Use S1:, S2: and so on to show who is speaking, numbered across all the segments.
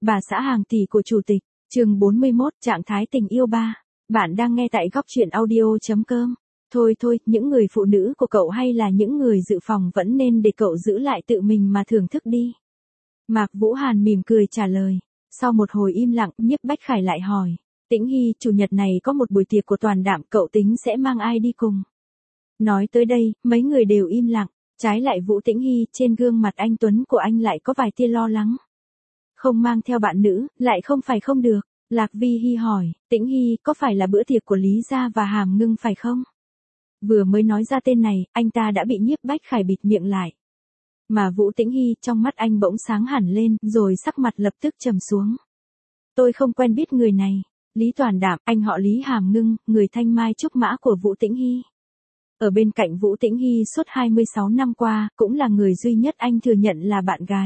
S1: Bà xã hàng tỷ của chủ tịch, chương 41, trạng thái tình yêu 3. Bạn đang nghe tại góc truyện audio.com. Thôi, những người phụ nữ của cậu hay là những người dự phòng vẫn nên để cậu giữ lại tự mình mà thưởng thức đi. Mạc Vũ Hàn mỉm cười trả lời. Sau một hồi im lặng, Nhiếp Bách Khải lại hỏi. Tĩnh Hy, chủ nhật này có một buổi tiệc của toàn đạm, cậu tính sẽ mang ai đi cùng? Nói tới đây, mấy người đều im lặng. Trái lại Vũ Tĩnh Hy, trên gương mặt anh tuấn của anh lại có vài tia lo lắng. Không mang theo bạn nữ, lại không phải không được. Lạc Vi Hy hỏi, Tĩnh Hy, có phải là bữa tiệc của Lý Gia và Hàm Ngưng phải không? Vừa mới nói ra tên này, anh ta đã bị Nhiếp Bách Khải bịt miệng lại. Mà Vũ Tĩnh Hy, trong mắt anh bỗng sáng hẳn lên, rồi sắc mặt lập tức trầm xuống. Tôi không quen biết người này. Lý Toàn Đạm, anh họ Lý Hàm Ngưng, người thanh mai trúc mã của Vũ Tĩnh Hy. Ở bên cạnh Vũ Tĩnh Hy suốt 26 năm qua, cũng là người duy nhất anh thừa nhận là bạn gái.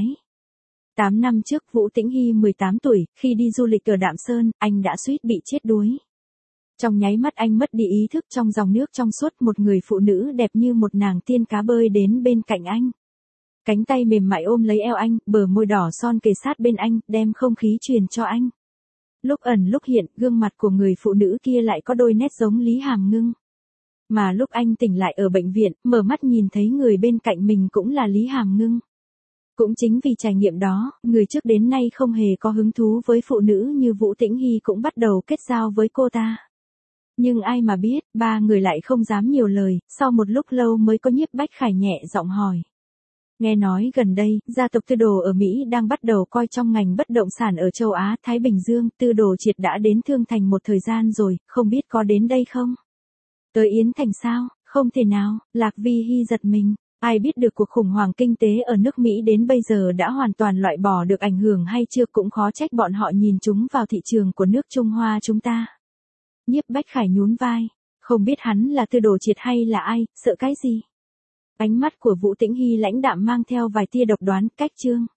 S1: 8 năm trước Vũ Tĩnh Hy 18 tuổi, khi đi du lịch ở Đạm Sơn, anh đã suýt bị chết đuối. Trong nháy mắt anh mất đi ý thức trong dòng nước trong suốt, một người phụ nữ đẹp như một nàng tiên cá bơi đến bên cạnh anh. Cánh tay mềm mại ôm lấy eo anh, bờ môi đỏ son kề sát bên anh, đem không khí truyền cho anh. Lúc ẩn lúc hiện, gương mặt của người phụ nữ kia lại có đôi nét giống Lý Hàm Ngưng. Mà lúc anh tỉnh lại ở bệnh viện, mở mắt nhìn thấy người bên cạnh mình cũng là Lý Hàm Ngưng. Cũng chính vì trải nghiệm đó, người trước đến nay không hề có hứng thú với phụ nữ như Vũ Tĩnh Hy cũng bắt đầu kết giao với cô ta. Nhưng ai mà biết, ba người lại không dám nhiều lời, sau một lúc lâu mới có Nhiếp Bách Khải nhẹ giọng hỏi. Nghe nói gần đây, gia tộc Tư Đồ ở Mỹ đang bắt đầu coi trong ngành bất động sản ở châu Á, Thái Bình Dương, Tư Đồ Triệt đã đến Thương Thành một thời gian rồi, không biết có đến đây không? Tới Yến Thành sao? Không thể nào, Lạc Vi Hy giật mình. Ai biết được cuộc khủng hoảng kinh tế ở nước Mỹ đến bây giờ đã hoàn toàn loại bỏ được ảnh hưởng hay chưa, cũng khó trách bọn họ nhìn chúng vào thị trường của nước Trung Hoa chúng ta. Nhiếp Bách Khải nhún vai. Không biết hắn là Tư Đồ Triệt hay là ai, sợ cái gì? Ánh mắt của Vũ Tĩnh Hy lãnh đạm mang theo vài tia độc đoán, cách chương.